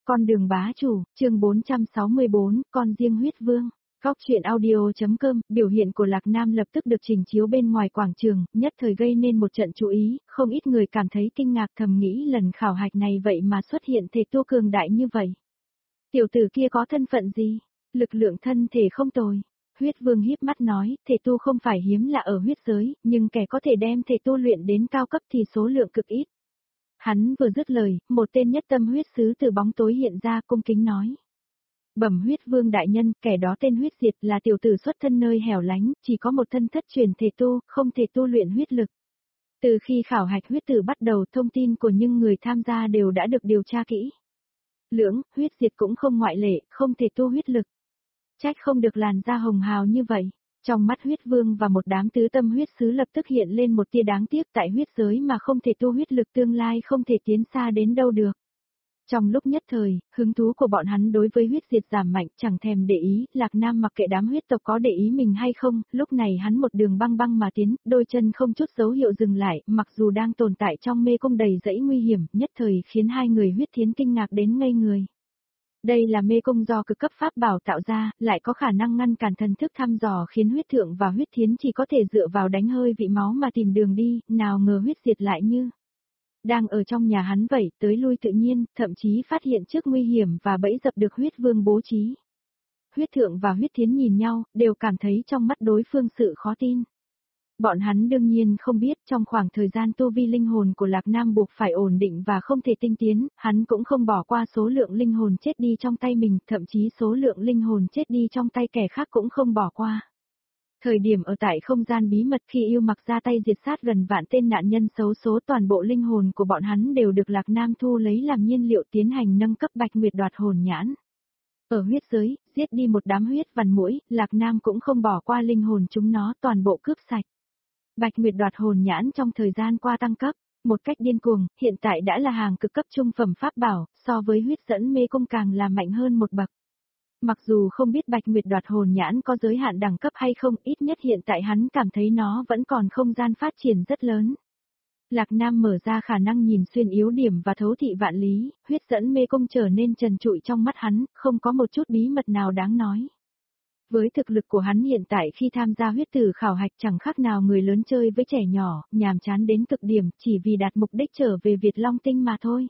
Con đường bá chủ, chương 464, con riêng huyết vương. Góc truyện audio.com, biểu hiện của Lạc Nam lập tức được trình chiếu bên ngoài quảng trường, nhất thời gây nên một trận chú ý, không ít người cảm thấy kinh ngạc thầm nghĩ lần khảo hạch này vậy mà xuất hiện thể tu cường đại như vậy. Tiểu tử kia có thân phận gì? Lực lượng thân thể không tồi. Huyết vương híp mắt nói, thể tu không phải hiếm lạ ở huyết giới, nhưng kẻ có thể đem thể tu luyện đến cao cấp thì số lượng cực ít. Hắn vừa dứt lời, một tên nhất tâm huyết sứ từ bóng tối hiện ra cung kính nói. Bẩm huyết vương đại nhân, kẻ đó tên huyết diệt là tiểu tử xuất thân nơi hẻo lánh, chỉ có một thân thất truyền thể tu, không thể tu luyện huyết lực. Từ khi khảo hạch huyết tử bắt đầu, thông tin của những người tham gia đều đã được điều tra kỹ. Lưỡng, huyết diệt cũng không ngoại lệ, không thể tu huyết lực. Trách không được làn da hồng hào như vậy. Trong mắt huyết vương và một đám tứ tâm huyết sứ lập tức hiện lên một tia đáng tiếc tại huyết giới mà không thể tu huyết lực tương lai không thể tiến xa đến đâu được. Trong lúc nhất thời, hứng thú của bọn hắn đối với huyết diệt giảm mạnh chẳng thèm để ý, Lạc Nam mặc kệ đám huyết tộc có để ý mình hay không, lúc này hắn một đường băng băng mà tiến, đôi chân không chút dấu hiệu dừng lại, mặc dù đang tồn tại trong mê cung đầy rẫy nguy hiểm, nhất thời khiến hai người huyết thiến kinh ngạc đến ngây người. Đây là mê cung do cực cấp pháp bảo tạo ra, lại có khả năng ngăn cản thần thức thăm dò khiến huyết thượng và huyết thiến chỉ có thể dựa vào đánh hơi vị máu mà tìm đường đi, nào ngờ huyết diệt lại như đang ở trong nhà hắn vậy, tới lui tự nhiên, thậm chí phát hiện trước nguy hiểm và bẫy dập được huyết vương bố trí. Huyết thượng và huyết thiến nhìn nhau, đều cảm thấy trong mắt đối phương sự khó tin. Bọn hắn đương nhiên không biết trong khoảng thời gian tu vi linh hồn của Lạc Nam buộc phải ổn định và không thể tinh tiến, hắn cũng không bỏ qua số lượng linh hồn chết đi trong tay mình, thậm chí số lượng linh hồn chết đi trong tay kẻ khác cũng không bỏ qua. Thời điểm ở tại không gian bí mật khi yêu mặc ra tay diệt sát gần vạn tên nạn nhân xấu số, toàn bộ linh hồn của bọn hắn đều được Lạc Nam thu lấy làm nhiên liệu tiến hành nâng cấp Bạch Nguyệt đoạt hồn nhãn. Ở huyết giới, giết đi một đám huyết vằn muỗi, Lạc Nam cũng không bỏ qua linh hồn chúng nó, toàn bộ cướp sạch. Bạch Nguyệt đoạt hồn nhãn trong thời gian qua tăng cấp, một cách điên cuồng, hiện tại đã là hàng cực cấp trung phẩm pháp bảo, so với huyết dẫn mê cung càng là mạnh hơn một bậc. Mặc dù không biết Bạch Nguyệt đoạt hồn nhãn có giới hạn đẳng cấp hay không, ít nhất hiện tại hắn cảm thấy nó vẫn còn không gian phát triển rất lớn. Lạc Nam mở ra khả năng nhìn xuyên yếu điểm và thấu thị vạn lý, huyết dẫn mê cung trở nên trần trụi trong mắt hắn, không có một chút bí mật nào đáng nói. Với thực lực của hắn hiện tại khi tham gia huyết tử khảo hạch chẳng khác nào người lớn chơi với trẻ nhỏ, nhàm chán đến cực điểm chỉ vì đạt mục đích trở về Việt Long Tinh mà thôi.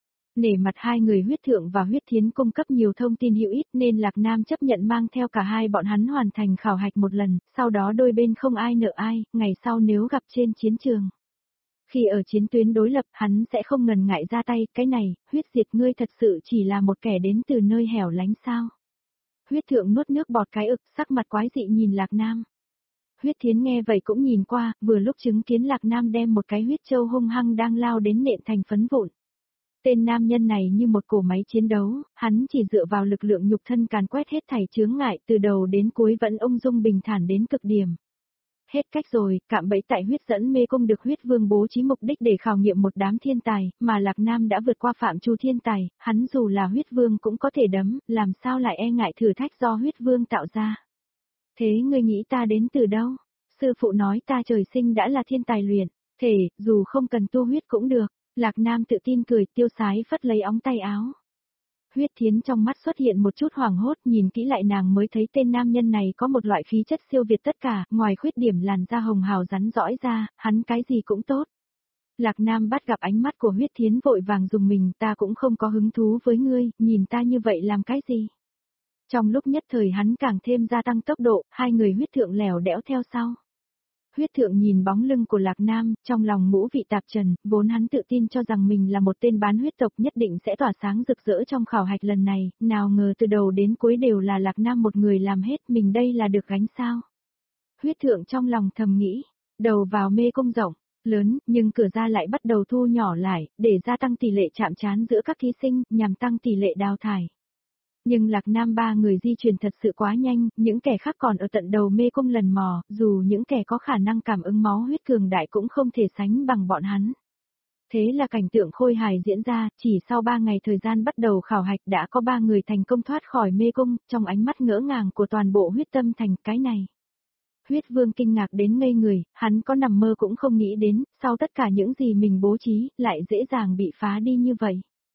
Nể mặt hai người huyết thượng và huyết thiến cung cấp nhiều thông tin hữu ích nên Lạc Nam chấp nhận mang theo cả hai bọn hắn hoàn thành khảo hạch một lần, sau đó đôi bên không ai nợ ai, ngày sau nếu gặp trên chiến trường. Khi ở chiến tuyến đối lập hắn sẽ không ngần ngại ra tay, cái này, huyết diệt ngươi thật sự chỉ là một kẻ đến từ nơi hẻo lánh sao. Huyết thượng nuốt nước bọt cái ực, sắc mặt quái dị nhìn Lạc Nam. Huyết thiến nghe vậy cũng nhìn qua, vừa lúc chứng kiến Lạc Nam đem một cái huyết châu hung hăng đang lao đến nện thành phấn vụn. Tên nam nhân này như một cỗ máy chiến đấu, hắn chỉ dựa vào lực lượng nhục thân càn quét hết thảy chướng ngại, từ đầu đến cuối vẫn ung dung bình thản đến cực điểm. Hết cách rồi, cạm bẫy tại huyết dẫn mê cung được huyết vương bố trí mục đích để khảo nghiệm một đám thiên tài, mà Lạc Nam đã vượt qua phạm trù thiên tài, hắn dù là huyết vương cũng có thể đấm, làm sao lại e ngại thử thách do huyết vương tạo ra. Thế ngươi nghĩ ta đến từ đâu? Sư phụ nói ta trời sinh đã là thiên tài luyện, thể, dù không cần tu huyết cũng được. Lạc Nam tự tin cười, tiêu sái phất lấy ống tay áo. Huyết thiến trong mắt xuất hiện một chút hoảng hốt, nhìn kỹ lại nàng mới thấy tên nam nhân này có một loại khí chất siêu việt tất cả, ngoài khuyết điểm làn da hồng hào rắn rõi ra, hắn cái gì cũng tốt. Lạc Nam bắt gặp ánh mắt của huyết thiến vội vàng dùng mình, ta cũng không có hứng thú với ngươi, nhìn ta như vậy làm cái gì. Trong lúc nhất thời hắn càng thêm gia tăng tốc độ, hai người huyết thượng lẻo đẽo theo sau. Huyết thượng nhìn bóng lưng của Lạc Nam, trong lòng ngũ vị tạp trần, vốn hắn tự tin cho rằng mình là một tên bán huyết tộc nhất định sẽ tỏa sáng rực rỡ trong khảo hạch lần này, nào ngờ từ đầu đến cuối đều là Lạc Nam một người làm hết, mình đây là được gánh sao. Huyết thượng trong lòng thầm nghĩ, đầu vào mê cung rộng, lớn, nhưng cửa ra lại bắt đầu thu nhỏ lại, để gia tăng tỷ lệ chạm trán giữa các thí sinh, nhằm tăng tỷ lệ đào thải. Nhưng Lạc Nam ba người di chuyển thật sự quá nhanh, những kẻ khác còn ở tận đầu mê cung lần mò, dù những kẻ có khả năng cảm ứng máu huyết cường đại cũng không thể sánh bằng bọn hắn. Thế là cảnh tượng khôi hài diễn ra, chỉ sau 3 ngày thời gian bắt đầu khảo hạch đã có 3 người thành công thoát khỏi mê cung, trong ánh mắt ngỡ ngàng của toàn bộ huyết tâm thành cái này. Huyết vương kinh ngạc đến ngây người, hắn có nằm mơ cũng không nghĩ đến, sau tất cả những gì mình bố trí, lại dễ dàng bị phá đi như vậy.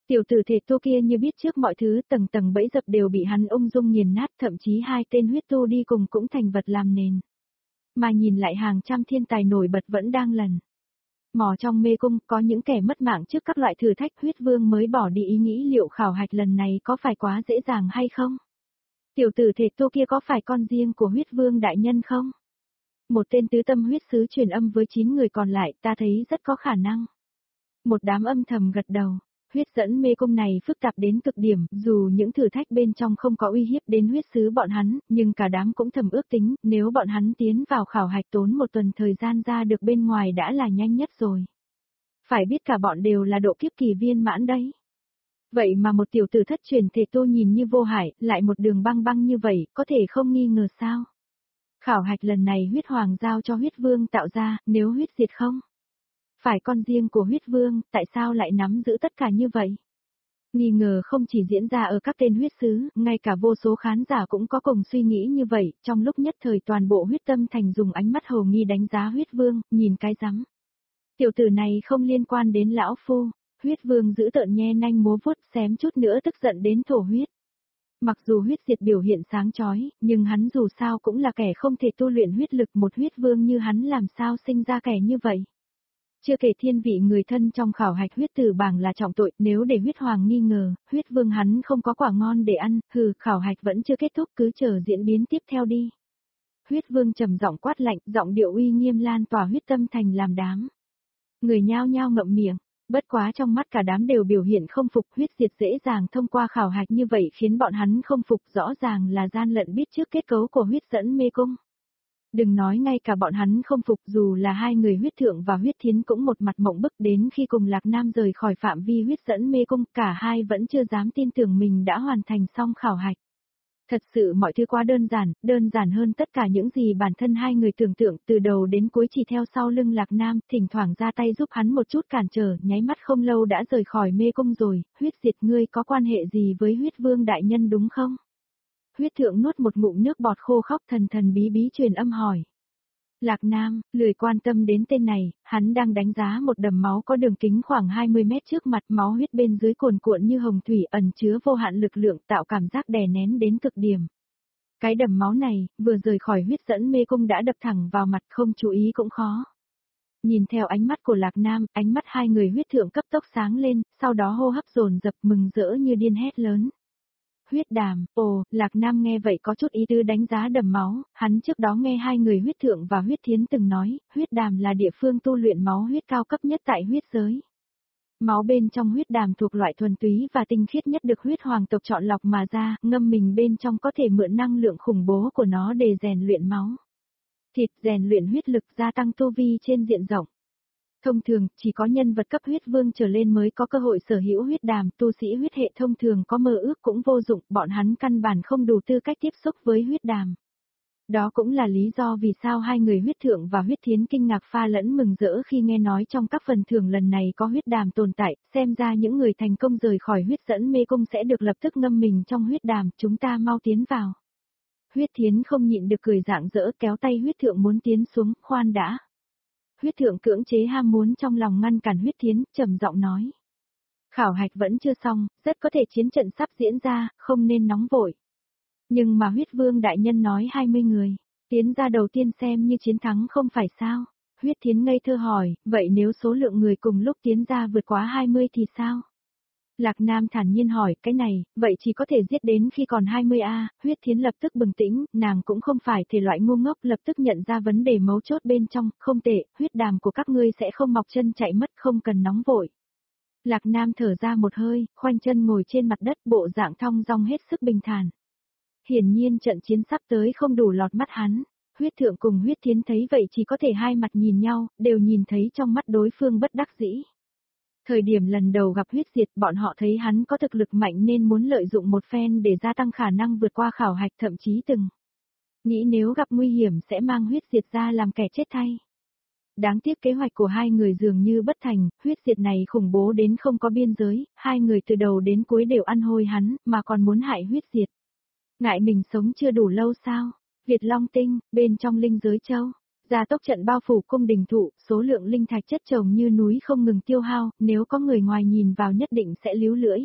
Tiểu tử thể tu kia như biết trước mọi thứ, tầng tầng bẫy dập đều bị hắn ung dung nghiền nát, thậm chí hai tên huyết tu đi cùng cũng thành vật làm nền. Mà nhìn lại hàng trăm thiên tài nổi bật vẫn đang lần mò trong mê cung, có những kẻ mất mạng trước các loại thử thách, huyết vương mới bỏ đi ý nghĩ liệu khảo hạch lần này có phải quá dễ dàng hay không. Tiểu tử thể tu kia có phải con riêng của huyết vương đại nhân không? Một tên tứ tâm huyết sứ truyền âm với 9 người còn lại, ta thấy rất có khả năng. Một đám âm thầm gật đầu. Huyết dẫn mê cung này phức tạp đến cực điểm, dù những thử thách bên trong không có uy hiếp đến huyết sứ bọn hắn, nhưng cả đám cũng thầm ước tính, nếu bọn hắn tiến vào khảo hạch tốn một tuần thời gian ra được bên ngoài đã là nhanh nhất rồi. Phải biết cả bọn đều là độ kiếp kỳ viên mãn đấy. Vậy mà một tiểu tử thất truyền thể tu nhìn như vô hại, lại một đường băng băng như vậy, có thể không nghi ngờ sao? Khảo hạch lần này huyết hoàng giao cho huyết vương tạo ra, nếu huyết diệt không? Phải con riêng của huyết vương, tại sao lại nắm giữ tất cả như vậy? Nghi ngờ không chỉ diễn ra ở các tên huyết sứ, ngay cả vô số khán giả cũng có cùng suy nghĩ như vậy, trong lúc nhất thời toàn bộ huyết tâm thành dùng ánh mắt hồ nghi đánh giá huyết vương, nhìn cái rắm. Tiểu tử này không liên quan đến lão phu, huyết vương giữ tợn nhe nanh múa vuốt xém chút nữa tức giận đến thổ huyết. Mặc dù huyết diệt biểu hiện sáng chói, nhưng hắn dù sao cũng là kẻ không thể tu luyện huyết lực, một huyết vương như hắn làm sao sinh ra kẻ như vậy. Chưa kể thiên vị người thân trong khảo hạch huyết tử bảng là trọng tội, nếu để huyết hoàng nghi ngờ, huyết vương hắn không có quả ngon để ăn, khảo hạch vẫn chưa kết thúc, cứ chờ diễn biến tiếp theo đi. Huyết vương trầm giọng quát lạnh, giọng điệu uy nghiêm lan tỏa huyết tâm thành làm đám. Người nhao nhao ngậm miệng, bất quá trong mắt cả đám đều biểu hiện không phục, huyết diệt dễ dàng thông qua khảo hạch như vậy khiến bọn hắn không phục, rõ ràng là gian lận biết trước kết cấu của huyết dẫn mê cung. Đừng nói ngay cả bọn hắn không phục, dù là hai người huyết thượng và huyết thiến cũng một mặt mộng bức, đến khi cùng Lạc Nam rời khỏi phạm vi huyết dẫn mê cung, cả hai vẫn chưa dám tin tưởng mình đã hoàn thành xong khảo hạch. Thật sự mọi thứ quá đơn giản hơn tất cả những gì bản thân hai người tưởng tượng, từ đầu đến cuối chỉ theo sau lưng Lạc Nam, thỉnh thoảng ra tay giúp hắn một chút cản trở, nháy mắt không lâu đã rời khỏi mê cung rồi. Huyết diệt, ngươi có quan hệ gì với huyết vương đại nhân đúng không? Huyết thượng nuốt một ngụm nước bọt khô khóc, thần thần bí bí truyền âm hỏi. Lạc Nam, lười quan tâm đến tên này, hắn đang đánh giá một đầm máu có đường kính khoảng 20 mét trước mặt, máu huyết bên dưới cuồn cuộn như hồng thủy, ẩn chứa vô hạn lực lượng, tạo cảm giác đè nén đến cực điểm. Cái đầm máu này, vừa rời khỏi huyết dẫn mê cung đã đập thẳng vào mặt, không chú ý cũng khó. Nhìn theo ánh mắt của Lạc Nam, ánh mắt hai người huyết thượng cấp tốc sáng lên, sau đó hô hấp dồn dập mừng rỡ như điên hét lớn. Huyết đàm, Lạc Nam nghe vậy có chút ý tứ đánh giá đầm máu, hắn trước đó nghe hai người huyết thượng và huyết thiến từng nói, huyết đàm là địa phương tu luyện máu huyết cao cấp nhất tại huyết giới. Máu bên trong huyết đàm thuộc loại thuần túy và tinh khiết nhất được huyết hoàng tộc chọn lọc mà ra, ngâm mình bên trong có thể mượn năng lượng khủng bố của nó để rèn luyện máu thịt, rèn luyện huyết lực, gia tăng tu vi trên diện rộng. Thông thường, chỉ có nhân vật cấp huyết vương trở lên mới có cơ hội sở hữu huyết đàm, tu sĩ huyết hệ thông thường có mơ ước cũng vô dụng, bọn hắn căn bản không đủ tư cách tiếp xúc với huyết đàm. Đó cũng là lý do vì sao hai người huyết thượng và huyết thiến kinh ngạc pha lẫn mừng rỡ khi nghe nói trong các phần thưởng lần này có huyết đàm tồn tại, xem ra những người thành công rời khỏi huyết dẫn mê cung sẽ được lập tức ngâm mình trong huyết đàm, chúng ta mau tiến vào. Huyết thiến không nhịn được cười rạng rỡ, kéo tay huyết thượng muốn tiến xuống, khoan đã. Huyết thượng cưỡng chế ham muốn trong lòng ngăn cản huyết thiến, trầm giọng nói. Khảo hạch vẫn chưa xong, rất có thể chiến trận sắp diễn ra, không nên nóng vội. Nhưng mà huyết vương đại nhân nói 20 người, tiến ra đầu tiên xem như chiến thắng không phải sao? Huyết thiến ngây thơ hỏi, vậy nếu số lượng người cùng lúc tiến ra vượt quá 20 thì sao? Lạc Nam thản nhiên hỏi, cái này, vậy chỉ có thể giết đến khi còn 20 huyết thiến lập tức bừng tỉnh, nàng cũng không phải thể loại ngu ngốc, lập tức nhận ra vấn đề mấu chốt bên trong, không tệ, huyết đàm của các ngươi sẽ không mọc chân chạy mất, không cần nóng vội. Lạc Nam thở ra một hơi, khoanh chân ngồi trên mặt đất, bộ dạng thong dong hết sức bình thản. Hiển nhiên trận chiến sắp tới không đủ lọt mắt hắn. Huyết thượng cùng huyết thiến thấy vậy chỉ có thể hai mặt nhìn nhau, đều nhìn thấy trong mắt đối phương bất đắc dĩ. Thời điểm lần đầu gặp huyết diệt, bọn họ thấy hắn có thực lực mạnh nên muốn lợi dụng một phen để gia tăng khả năng vượt qua khảo hạch, thậm chí từng nghĩ nếu gặp nguy hiểm sẽ mang huyết diệt ra làm kẻ chết thay. Đáng tiếc kế hoạch của hai người dường như bất thành, huyết diệt này khủng bố đến không có biên giới, hai người từ đầu đến cuối đều ăn hôi hắn, mà còn muốn hại huyết diệt. Ngại mình sống chưa đủ lâu sao? Việt Long Tinh, bên trong linh giới châu. Gia tốc trận bao phủ cung đình thụ, số lượng linh thạch chất chồng như núi không ngừng tiêu hao, nếu có người ngoài nhìn vào nhất định sẽ líu lưỡi.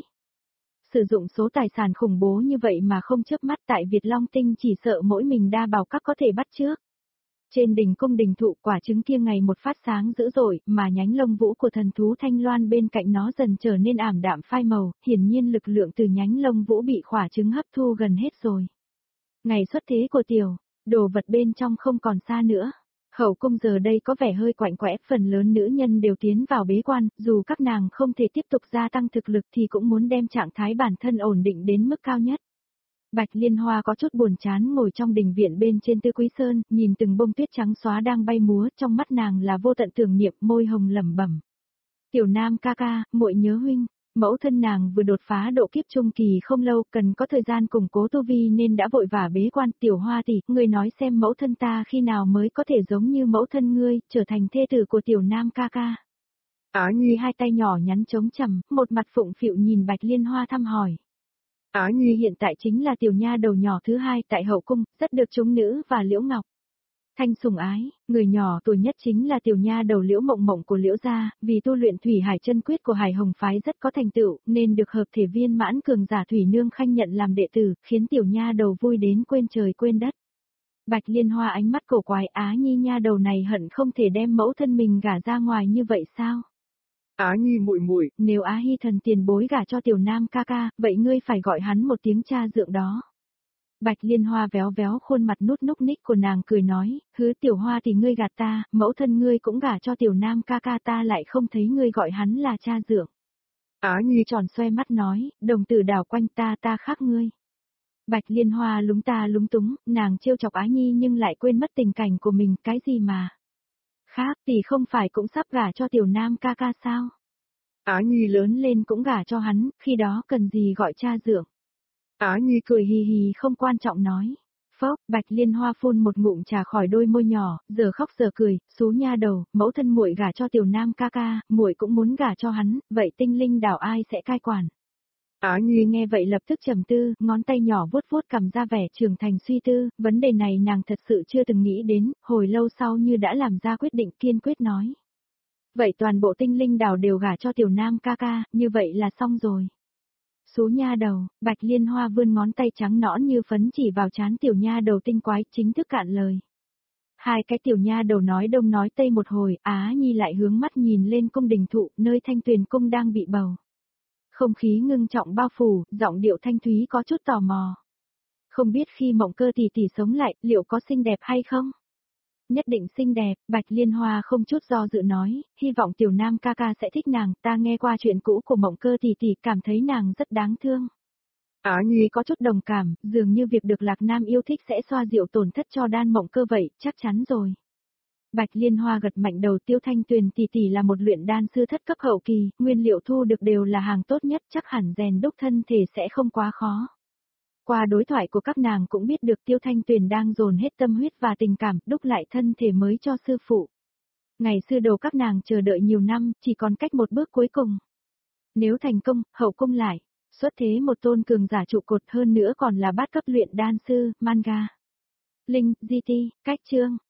Sử dụng số tài sản khủng bố như vậy mà không chớp mắt tại Việt Long Tinh chỉ sợ mỗi mình đa bảo các có thể bắt trước. Trên đỉnh cung đình thụ quả trứng kia ngày một phát sáng dữ dội, mà nhánh lông vũ của thần thú thanh loan bên cạnh nó dần trở nên ảm đạm phai màu, hiển nhiên lực lượng từ nhánh lông vũ bị quả trứng hấp thu gần hết rồi. Ngày xuất thế của tiểu, đồ vật bên trong không còn xa nữa. Hậu cung giờ đây có vẻ hơi quạnh quẽ, phần lớn nữ nhân đều tiến vào bế quan, dù các nàng không thể tiếp tục gia tăng thực lực thì cũng muốn đem trạng thái bản thân ổn định đến mức cao nhất. Bạch Liên Hoa có chút buồn chán ngồi trong đình viện bên trên Tư Quý Sơn, nhìn từng bông tuyết trắng xóa đang bay múa, trong mắt nàng là vô tận tưởng niệm, môi hồng lẩm bẩm. Tiểu Nam ca ca, muội nhớ huynh. Mẫu thân nàng vừa đột phá độ kiếp trung kỳ không lâu, cần có thời gian củng cố tu vi nên đã vội vã bế quan. Tiểu Hoa tỷ, ngươi nói xem mẫu thân ta khi nào mới có thể giống như mẫu thân ngươi, trở thành thê tử của Tiểu Nam ca ca. Á Nhi hai tay nhỏ nhắn chống chằm, một mặt phụng phịu nhìn Bạch Liên Hoa thăm hỏi. Á Nhi hiện tại chính là tiểu nha đầu nhỏ thứ hai tại hậu cung, rất được chúng nữ và Liễu Ngọc Thanh sủng ái, người nhỏ tuổi nhất chính là tiểu nha đầu Liễu Mộng Mộng của Liễu gia, vì tu luyện Thủy Hải chân quyết của Hải Hồng phái rất có thành tựu, nên được hợp thể viên mãn cường giả Thủy Nương Khanh nhận làm đệ tử, khiến tiểu nha đầu vui đến quên trời quên đất. Bạch Liên Hoa ánh mắt cổ quái, Á Nhi nha đầu này hận không thể đem mẫu thân mình gả ra ngoài như vậy sao? Á Nhi muội muội, nếu Á Hi thần tiền bối gả cho tiểu Nam ca ca, vậy ngươi phải gọi hắn một tiếng cha dượng đó. Bạch Liên Hoa véo véo khuôn mặt núc ních của nàng cười nói, hứ Tiểu Hoa thì ngươi gạt ta, mẫu thân ngươi cũng gả cho tiểu Nam ca ca, ta lại không thấy ngươi gọi hắn là cha dượng. Á Nhi tròn xoe mắt nói, đồng tử đảo quanh ta khác ngươi. Bạch Liên Hoa lúng túng, nàng trêu chọc Á Nhi nhưng lại quên mất tình cảnh của mình, cái gì mà. Khác thì không phải cũng sắp gả cho tiểu Nam ca ca sao? Á Nhi lớn lên cũng gả cho hắn, khi đó cần gì gọi cha dượng. Á Nhi cười hì hì không quan trọng nói. Phốc, Bạch Liên Hoa phun một ngụm trà khỏi đôi môi nhỏ, giờ khóc giờ cười, xú nha đầu, mẫu thân muội gả cho tiểu Nam ca ca, muội cũng muốn gả cho hắn, vậy tinh linh đảo ai sẽ cai quản? Á Nhi nghe vậy lập tức trầm tư, ngón tay nhỏ vuốt vuốt cầm ra vẻ trưởng thành suy tư, vấn đề này nàng thật sự chưa từng nghĩ đến, hồi lâu sau như đã làm ra quyết định kiên quyết nói. Vậy toàn bộ tinh linh đảo đều gả cho tiểu Nam ca ca, như vậy là xong rồi. Xú nha đầu, Bạch Liên Hoa vươn ngón tay trắng nõn như phấn chỉ vào trán tiểu nha đầu tinh quái, chính thức cạn lời. Hai cái tiểu nha đầu nói đông nói tây một hồi, Á Nhi lại hướng mắt nhìn lên cung đình thụ, nơi Thanh Tuyền cung đang bị bầu. Không khí ngưng trọng bao phủ, giọng điệu thanh thúy có chút tò mò. Không biết khi Mộng Cơ tỷ tỷ sống lại, liệu có xinh đẹp hay không? Nhất định xinh đẹp, Bạch Liên Hoa không chút do dự nói, hy vọng tiểu Nam ca ca sẽ thích nàng, ta nghe qua chuyện cũ của Mộng Cơ tỷ tỷ cảm thấy nàng rất đáng thương. Á Nhi có chút đồng cảm, dường như việc được Lạc Nam yêu thích sẽ xoa dịu tổn thất cho Đan Mộng Cơ vậy, chắc chắn rồi. Bạch Liên Hoa gật mạnh đầu, Tiêu Thanh Tuyền tỷ tỷ là một luyện đan sư thất cấp hậu kỳ, nguyên liệu thu được đều là hàng tốt nhất, chắc hẳn rèn đúc thân thể sẽ không quá khó. Qua đối thoại của các nàng cũng biết được Tiêu Thanh Tuyền đang dồn hết tâm huyết và tình cảm, đúc lại thân thể mới cho sư phụ. Ngày xưa đầu các nàng chờ đợi nhiều năm, chỉ còn cách một bước cuối cùng. Nếu thành công, hậu cung lại, xuất thế một tôn cường giả trụ cột, hơn nữa còn là bát cấp luyện đan sư, manga. Linh, GT, cách chương.